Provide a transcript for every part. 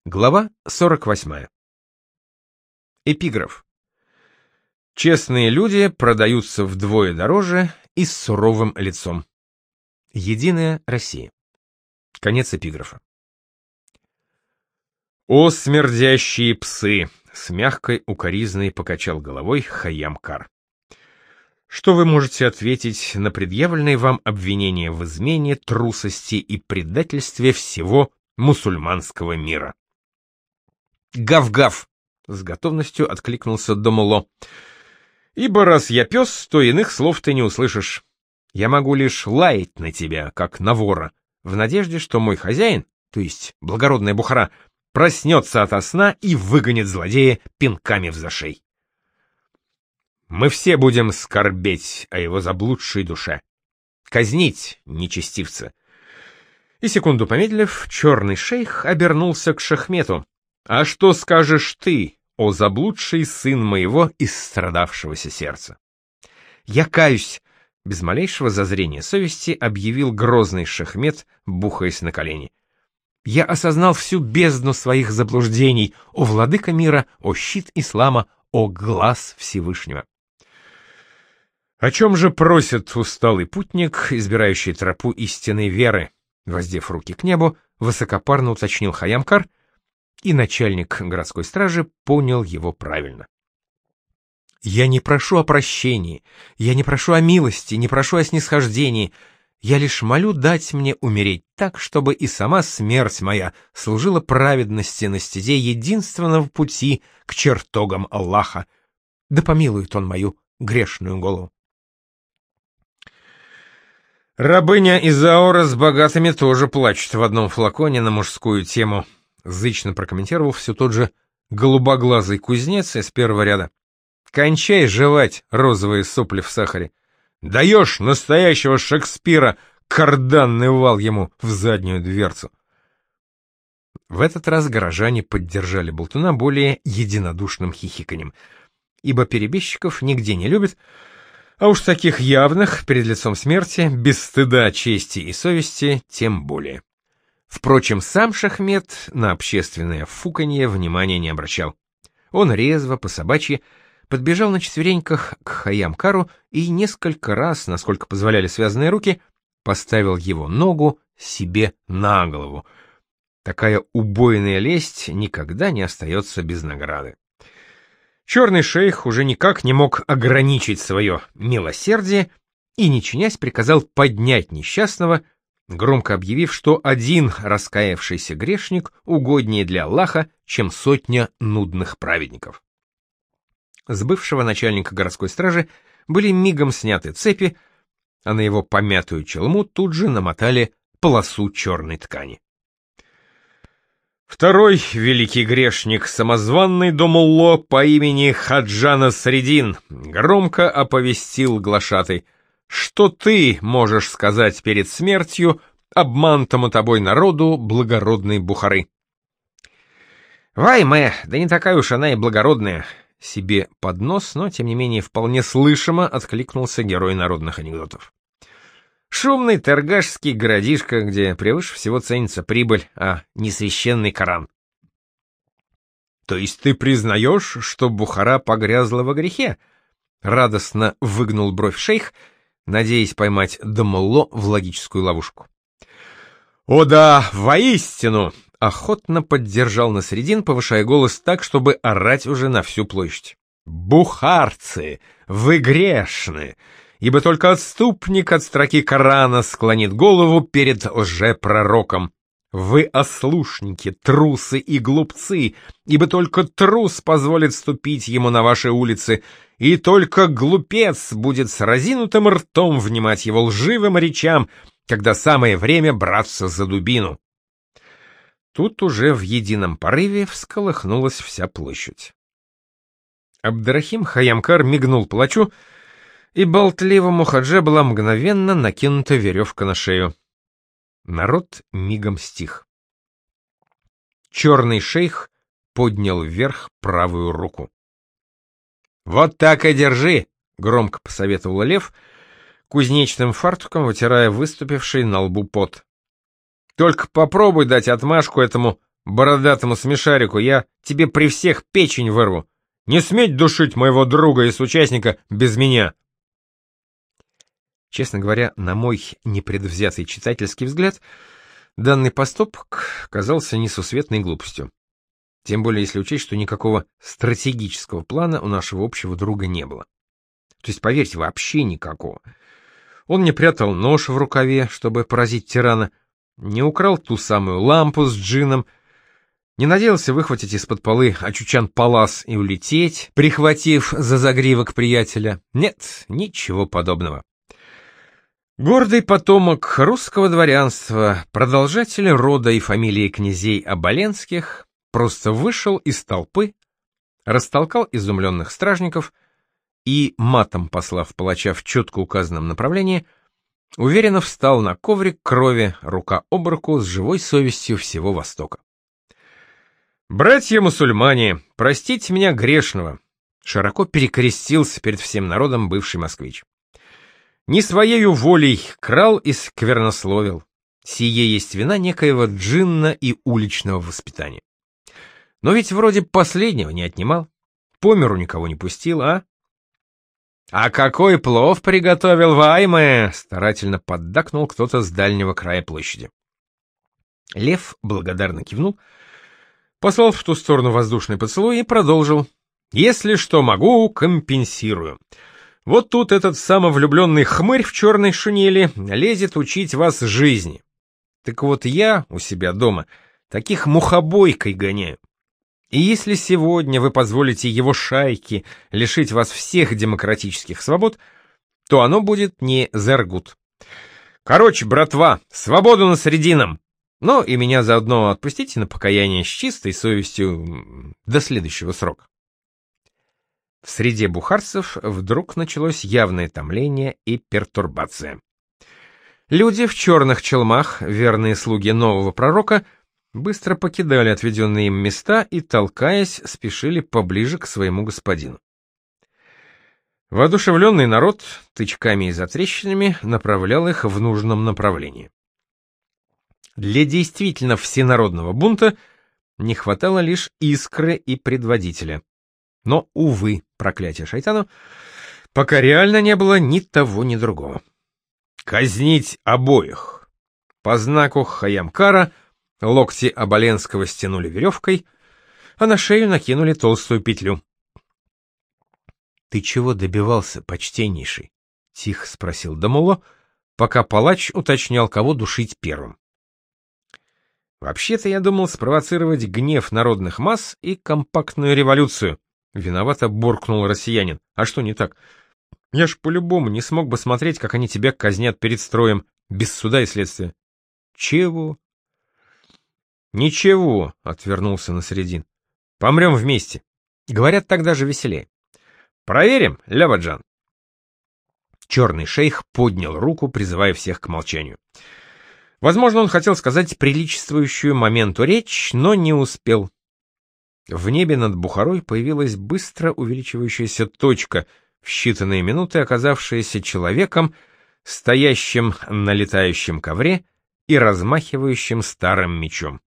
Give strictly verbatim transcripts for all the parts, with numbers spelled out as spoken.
Глава сорок восьмая. Эпиграф. Честные люди продаются вдвое дороже и с суровым лицом. Единая Россия. Конец эпиграфа. О, смердящие псы! С мягкой укоризной покачал головой Хайям-Кар. Что вы можете ответить на предъявленные вам обвинения в измене, трусости и предательстве всего мусульманского мира? Гав-гав! С готовностью откликнулся Домуло. Ибо раз я пес, то иных слов ты не услышишь. Я могу лишь лаять на тебя, как на вора, в надежде, что мой хозяин, то есть благородная Бухара, проснется ото сна и выгонит злодея пинками в зашей. Мы все будем скорбеть о его заблудшей душе. Казнить нечестивца. И секунду помедлив, черный шейх обернулся к Шахмету. А что скажешь ты, о заблудший сын моего истрадавшегося сердца? Я каюсь, без малейшего зазрения совести объявил грозный Шахмет, бухаясь на колени. Я осознал всю бездну своих заблуждений, о владыка мира, о щит ислама, о глаз Всевышнего. О чем же просит усталый путник, избирающий тропу истинной веры? Воздев руки к небу, высокопарно уточнил Хайям-Кар, и начальник городской стражи понял его правильно. Я не прошу о прощении, я не прошу о милости, не прошу о снисхождении, я лишь молю дать мне умереть так, чтобы и сама смерть моя служила праведности на стезе единственного пути к чертогам Аллаха. Да помилует он мою грешную голову. Рабыня Изаура с богатыми тоже плачет в одном флаконе на мужскую тему, зычно прокомментировал все тот же голубоглазый кузнец из первого ряда. Кончай жевать розовые сопли в сахаре. Даешь настоящего Шекспира, карданный вал ему в заднюю дверцу. В этот раз горожане поддержали болтуна более единодушным хихиканьем, ибо перебежчиков нигде не любят, а уж таких явных, перед лицом смерти, без стыда, чести и совести, тем более. Впрочем, сам Шахмет на общественное фуканье внимания не обращал. Он резво, по-собачьи, подбежал на четвереньках к Хайям-Кару и несколько раз, насколько позволяли связанные руки, поставил его ногу себе на голову. Такая убойная лесть никогда не остается без награды. Черный шейх уже никак не мог ограничить свое милосердие и, не чинясь, приказал поднять несчастного, громко объявив, что один раскаявшийся грешник угоднее для Аллаха, чем сотня нудных праведников. С бывшего начальника городской стражи были мигом сняты цепи, а на его помятую челму тут же намотали полосу черной ткани. Второй великий грешник, самозванный Домулло по имени Хаджана Средин, громко оповестил глашатай, что ты можешь сказать перед смертью обманутому тобой народу благородной Бухары. Вай-мэ, да не такая уж она и благородная, себе под нос, но тем не менее вполне слышимо откликнулся герой народных анекдотов. Шумный торгашский городишко, где превыше всего ценится прибыль, а не священный Коран. То есть ты признаешь, что Бухара погрязла во грехе? Радостно выгнул бровь шейх, надеясь поймать Домулло в логическую ловушку. О да, воистину! Охотно поддержал Насредин, повышая голос так, чтобы орать уже на всю площадь. Бухарцы, вы грешны! Ибо только отступник от строки Корана склонит голову перед лжепророком. Вы ослушники, трусы и глупцы, ибо только трус позволит ступить ему на ваши улицы, и только глупец будет с разинутым ртом внимать его лживым речам, когда самое время браться за дубину. Тут уже в едином порыве всколыхнулась вся площадь. Абдрахим Хайям-Кар мигнул плачу, и болтливому хадже была мгновенно накинута веревка на шею. Народ мигом стих. Черный шейх поднял вверх правую руку. «Вот так и держи!» — громко посоветовал Лев, кузнечным фартуком вытирая выступивший на лбу пот. «Только попробуй дать отмашку этому бородатому смешарику, я тебе при всех печень вырву. Не сметь душить моего друга и соучастника без меня. Честно говоря, на мой непредвзятый читательский взгляд, данный поступок казался несусветной глупостью. Тем более, если учесть, что никакого стратегического плана у нашего общего друга не было. То есть, поверьте, вообще никакого. Он не прятал нож в рукаве, чтобы поразить тирана, не украл ту самую лампу с джином, не надеялся выхватить из-под полы Ачучан-Палас и улететь, прихватив за загривок приятеля. Нет, ничего подобного. Гордый потомок русского дворянства, продолжатель рода и фамилии князей Оболенских, просто вышел из толпы, растолкал изумленных стражников и, матом послав палача в четко указанном направлении, уверенно встал на коврик крови, рука об руку с живой совестью всего Востока. «Братья-мусульмане, простите меня грешного!» Широко перекрестился перед всем народом бывший москвич. «Не своею волей крал и сквернословил. Сие есть вина некоего джинна и уличного воспитания. Но ведь вроде последнего не отнимал, по миру никого не пустил, а?» «А какой плов приготовил Вайме!» — старательно поддакнул кто-то с дальнего края площади. Лев благодарно кивнул, послал в ту сторону воздушный поцелуй и продолжил. «Если что могу, компенсирую. Вот тут этот самовлюбленный хмырь в черной шинели лезет учить вас жизни. Так вот я у себя дома таких мухобойкой гоняю. И если сегодня вы позволите его шайке лишить вас всех демократических свобод, то оно будет не зергут. Короче, братва, свободу на срединам! Ну и меня заодно отпустите на покаяние с чистой совестью до следующего срока». В среде бухарцев вдруг началось явное томление и пертурбация. Люди в черных челмах, верные слуги нового пророка, быстро покидали отведенные им места и, толкаясь, спешили поближе к своему господину. Воодушевленный народ тычками и затрещинами направлял их в нужном направлении. Для действительно всенародного бунта не хватало лишь искры и предводителя. Но, увы, проклятие шайтану, пока реально не было ни того, ни другого. «Казнить обоих!» По знаку Хайямкара локти Оболенского стянули веревкой, а на шею накинули толстую петлю. «Ты чего добивался, почтеннейший?» — тихо спросил Дамуло, пока палач уточнял, кого душить первым. «Вообще-то я думал спровоцировать гнев народных масс и компактную революцию», — виновато буркнул россиянин. «А что не так? Я ж по-любому не смог бы смотреть, как они тебя казнят перед строем, без суда и следствия». «Чего?» «Ничего», — отвернулся Насредин. «Помрем вместе. Говорят, так даже веселее. Проверим, Ляваджан». Черный шейх поднял руку, призывая всех к молчанию. Возможно, он хотел сказать приличествующую моменту речь, но не успел. В небе над Бухарой появилась быстро увеличивающаяся точка, в считанные минуты оказавшаяся человеком, стоящим на летающем ковре и размахивающим старым мечом.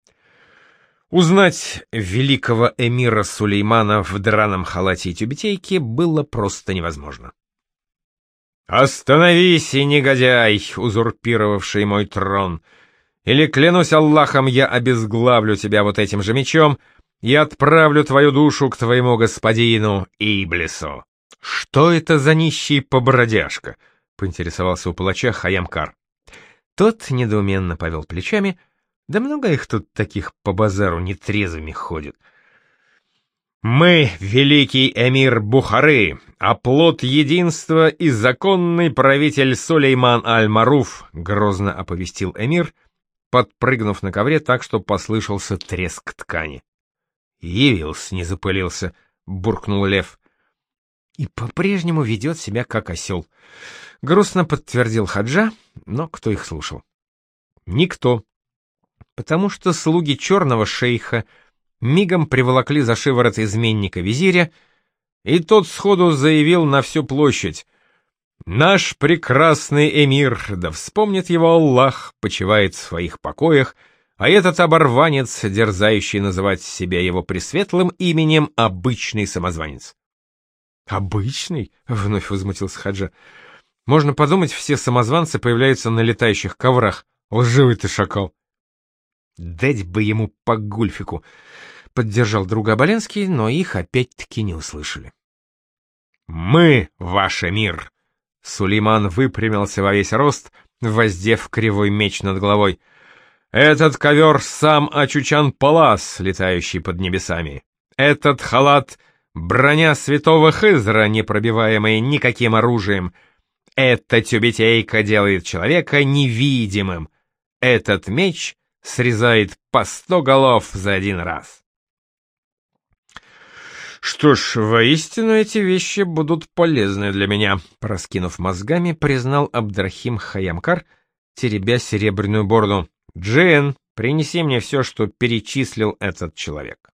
Узнать великого эмира Сулеймана в драном халате и тюбетейке было просто невозможно. «Остановись, негодяй, узурпировавший мой трон! Или, клянусь Аллахом, я обезглавлю тебя вот этим же мечом и отправлю твою душу к твоему господину Иблису!» «Что это за нищий побродяжка?» — поинтересовался у палача Хайямкар. Тот недоуменно повел плечами. «Да много их тут таких по базару нетрезвыми ходит». «Мы, великий эмир Бухары, оплот единства и законный правитель Сулейман аль-Маруф», — грозно оповестил эмир, подпрыгнув на ковре так, что послышался треск ткани. «Явился, не запылился», — буркнул лев. «И по-прежнему ведет себя как осел», — грустно подтвердил Хаджа, но кто их слушал? Никто, потому что слуги черного шейха мигом приволокли за шиворот изменника визиря, и тот сходу заявил на всю площадь: «Наш прекрасный эмир, да вспомнит его Аллах, почивает в своих покоях, а этот оборванец, дерзающий называть себя его пресветлым именем, обычный самозванец. «Обычный?» — вновь возмутился Хаджа. «Можно подумать, все самозванцы появляются на летающих коврах. Лживый ты шакал!» «Дать бы ему по гульфику!» — поддержал друга Оболенский, но их опять-таки не услышали. «Мы — ваш мир!» Сулейман выпрямился во весь рост, воздев кривой меч над головой. «Этот ковер — сам Ачучан-Палас, летающий под небесами. Этот халат — броня святого Хызра, непробиваемая никаким оружием. Эта тюбетейка делает человека невидимым. Этот меч срезает по сто голов за один раз». «Что ж, воистину эти вещи будут полезны для меня», — проскинув мозгами, признал Абдрахим Хайямкар, теребя серебряную бороду. «Джин, принеси мне все, что перечислил этот человек».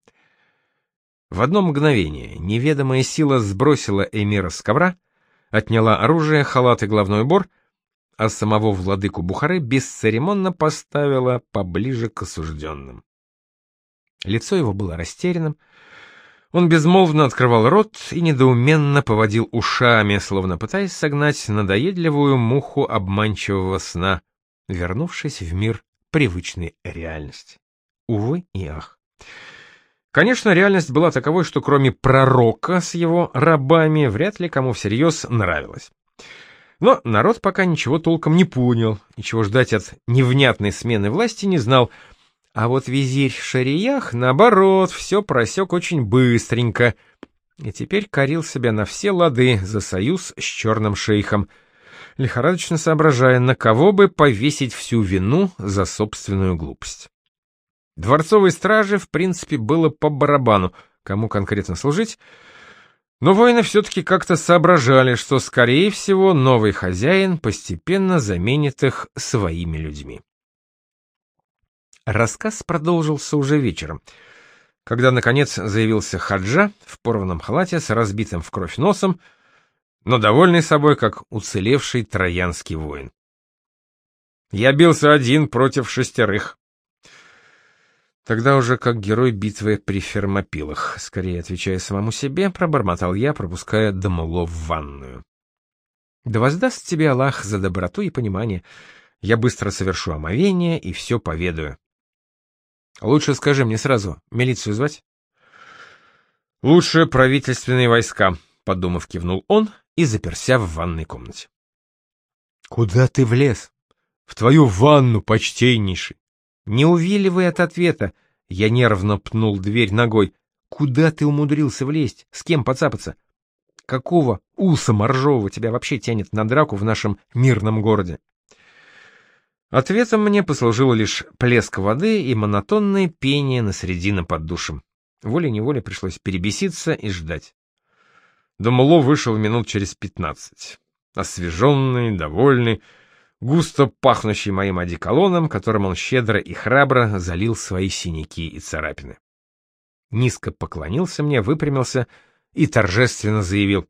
В одно мгновение неведомая сила сбросила эмира с ковра, отняла оружие, халат и головной убор, а самого владыку Бухары бесцеремонно поставила поближе к осужденным. Лицо его было растерянным, он безмолвно открывал рот и недоуменно поводил ушами, словно пытаясь согнать надоедливую муху обманчивого сна, вернувшись в мир привычной реальности. Увы и ах. Конечно, реальность была таковой, что кроме пророка с его рабами вряд ли кому всерьез нравилось. Но народ пока ничего толком не понял, ничего ждать от невнятной смены власти не знал, а вот визирь Шариях, наоборот, все просек очень быстренько, и теперь корил себя на все лады за союз с черным шейхом, лихорадочно соображая, на кого бы повесить всю вину за собственную глупость. Дворцовой страже, в принципе, было по барабану, кому конкретно служить, но воины все-таки как-то соображали, что, скорее всего, новый хозяин постепенно заменит их своими людьми. Рассказ продолжился уже вечером, когда, наконец, заявился Хаджа в порванном халате с разбитым в кровь носом, но довольный собой, как уцелевший троянский воин. «Я бился один против шестерых». Тогда уже как герой битвы при Фермопилах, скорее отвечая самому себе, пробормотал я, пропуская Дамуло в ванную. «Да воздаст тебе Аллах за доброту и понимание. Я быстро совершу омовение и все поведаю». «Лучше скажи мне сразу, милицию звать?» «Лучше правительственные войска», — подумав, кивнул он и заперся в ванной комнате. «Куда ты влез? В твою ванну, почтеннейший!» «Не увиливай от ответа!» — я нервно пнул дверь ногой. «Куда ты умудрился влезть? С кем поцапаться? Какого уса моржового тебя вообще тянет на драку в нашем мирном городе?» Ответом мне послужило лишь плеск воды и монотонное пение на средине под душем. Волей-неволей пришлось перебеситься и ждать. Дамуло вышел минут через пятнадцать. Освеженный, довольный, густо пахнущий моим одеколоном, которым он щедро и храбро залил свои синяки и царапины. Низко поклонился мне, выпрямился и торжественно заявил: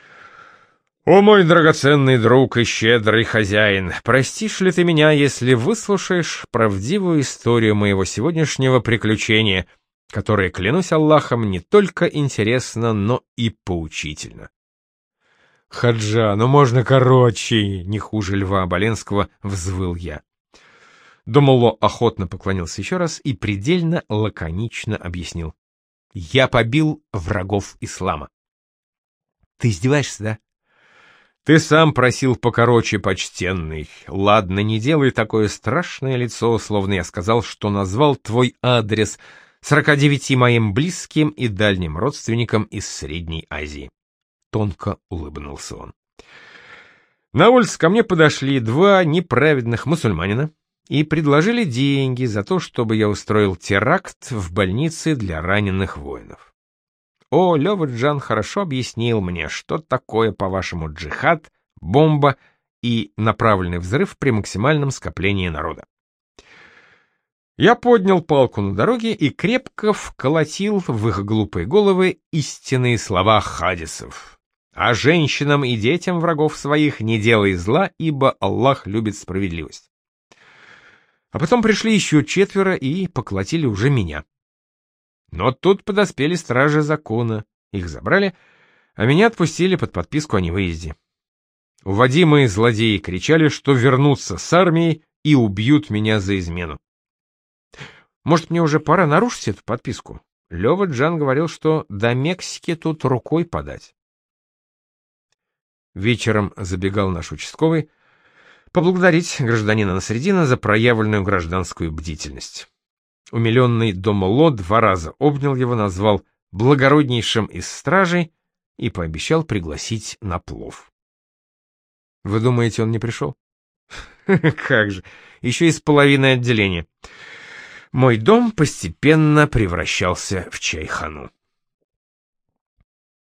«О, мой драгоценный друг и щедрый хозяин, простишь ли ты меня, если выслушаешь правдивую историю моего сегодняшнего приключения, которое, клянусь Аллахом, не только интересно, но и поучительно?» «Хаджа, ну можно короче!» — не хуже Льва Оболенского взвыл я. Дамуло охотно поклонился еще раз и предельно лаконично объяснил: «Я побил врагов ислама». «Ты издеваешься, да?» «Ты сам просил покороче, почтенный. Ладно, не делай такое страшное лицо, словно я сказал, что назвал твой адрес сорока девяти моим близким и дальним родственникам из Средней Азии». Тонко улыбнулся он. На улице ко мне подошли два неправедных мусульманина и предложили деньги за то, чтобы я устроил теракт в больнице для раненых воинов. О, Лёва-Джан хорошо объяснил мне, что такое, по-вашему, джихад, бомба и направленный взрыв при максимальном скоплении народа. Я поднял палку на дороге и крепко вколотил в их глупые головы истинные слова хадисов. «А женщинам и детям врагов своих не делай зла, ибо Аллах любит справедливость». А потом пришли еще четверо и поколотили уже меня. Но тут подоспели стражи закона, их забрали, а меня отпустили под подписку о невыезде. Уводимые злодеи кричали, что вернутся с армией и убьют меня за измену. Может, мне уже пора нарушить эту подписку? Лёва Джан говорил, что до Мексики тут рукой подать. Вечером забегал наш участковый поблагодарить гражданина Насреддина за проявленную гражданскую бдительность. Умиленный Домоло два раза обнял его, назвал благороднейшим из стражей и пообещал пригласить на плов. Вы думаете, он не пришел? Как же, еще из половины отделения. Мой дом постепенно превращался в чайхану.